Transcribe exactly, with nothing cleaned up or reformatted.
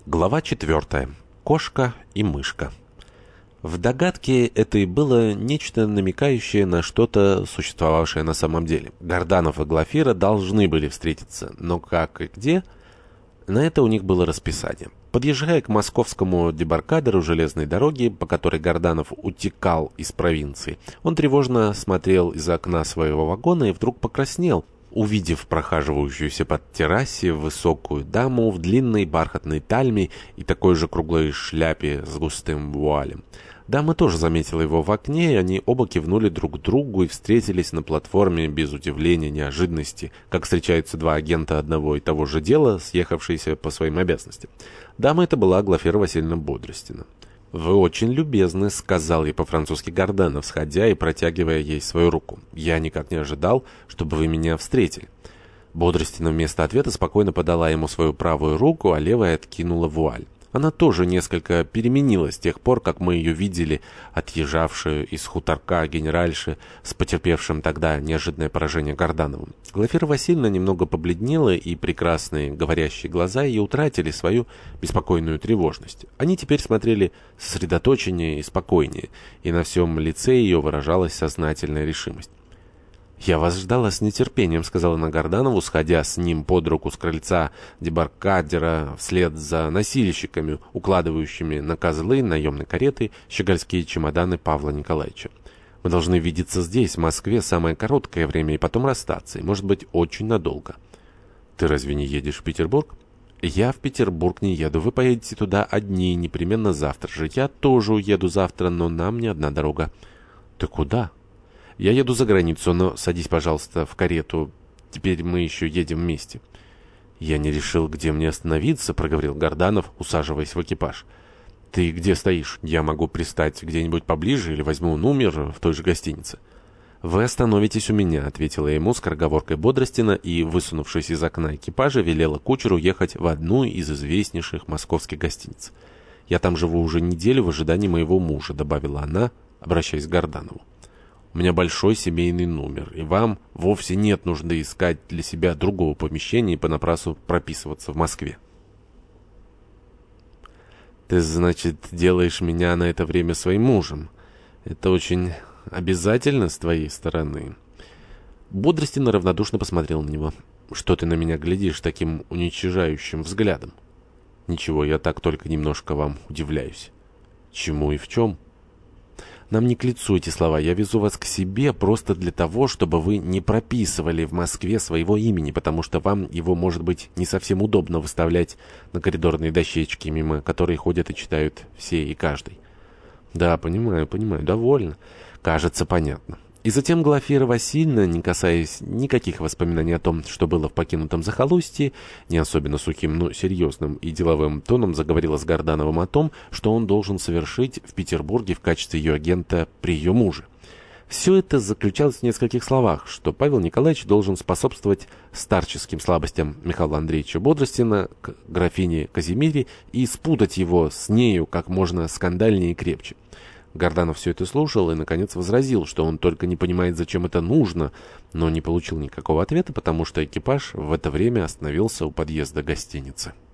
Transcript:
Глава четвертая. Кошка и мышка. В догадке этой было нечто намекающее на что-то, существовавшее на самом деле. Горданов и Глафира должны были встретиться, но как и где, на это у них было расписание. Подъезжая к московскому дебаркадеру железной дороги, по которой Горданов утекал из провинции, он тревожно смотрел из окна своего вагона и вдруг покраснел, увидев прохаживающуюся под террасе высокую даму в длинной бархатной тальме и такой же круглой шляпе с густым вуалем. Дама тоже заметила его в окне, и они оба кивнули друг другу и встретились на платформе без удивления, неожиданности, как встречаются два агента одного и того же дела, съехавшиеся по своим обязанностям. Дама эта была Глафира Васильевна Бодростина. «Вы очень любезны», — сказал ей по-французски Горданов, сходя и протягивая ей свою руку. «Я никак не ожидал, чтобы вы меня встретили». Бодростина вместо ответа спокойно подала ему свою правую руку, а левая откинула вуаль. Она тоже несколько переменилась с тех пор, как мы ее видели, отъезжавшую из хуторка генеральши с потерпевшим тогда неожиданное поражение Гордановым. Глафира Васильевна немного побледнела, и прекрасные говорящие глаза ее утратили свою беспокойную тревожность. Они теперь смотрели сосредоточеннее и спокойнее, и на всем лице ее выражалась сознательная решимость. «Я вас ждала с нетерпением», — сказала она Горданову, сходя с ним под руку с крыльца дебаркадера вслед за носильщиками, укладывающими на козлы наемной кареты щегольские чемоданы Павла Николаевича. «Мы должны видеться здесь, в Москве, самое короткое время, и потом расстаться, и, может быть, очень надолго». «Ты разве не едешь в Петербург?» «Я в Петербург не еду. Вы поедете туда одни, непременно завтра же. Я тоже уеду завтра, но нам не одна дорога». «Ты куда?» «Я еду за границу, но садись, пожалуйста, в карету. Теперь мы еще едем вместе». «Я не решил, где мне остановиться», — проговорил Горданов, усаживаясь в экипаж. «Ты где стоишь? Я могу пристать где-нибудь поближе или возьму номер в той же гостинице». «Вы остановитесь у меня», — ответила ему скороговоркой Бодростина и, высунувшись из окна экипажа, велела кучеру ехать в одну из известнейших московских гостиниц. «Я там живу уже неделю в ожидании моего мужа», — добавила она, обращаясь к Горданову. «У меня большой семейный номер, и вам вовсе нет нужды искать для себя другого помещения и понапрасу прописываться в Москве». «Ты, значит, делаешь меня на это время своим мужем? Это очень обязательно с твоей стороны?» Бодростина равнодушно посмотрел на него. «Что ты на меня глядишь таким уничижающим взглядом?» «Ничего, я так только немножко вам удивляюсь». «Чему и в чем?» «Нам не к лицу эти слова. Я везу вас к себе просто для того, чтобы вы не прописывали в Москве своего имени, потому что вам его, может быть, не совсем удобно выставлять на коридорные дощечки, мимо которой ходят и читают все и каждый». «Да, понимаю, понимаю. Довольно. Кажется, понятно». И затем Глафира Васильевна, не касаясь никаких воспоминаний о том, что было в покинутом захолустье, не особенно сухим, но серьезным и деловым тоном заговорила с Гордановым о том, что он должен совершить в Петербурге в качестве ее агента при ее муже. Все это заключалось в нескольких словах, что Павел Николаевич должен способствовать старческим слабостям Михаила Андреевича Бодростина к графине Казимире и спутать его с нею как можно скандальнее и крепче. Горданов все это слушал и, наконец, возразил, что он только не понимает, зачем это нужно, но не получил никакого ответа, потому что экипаж в это время остановился у подъезда гостиницы.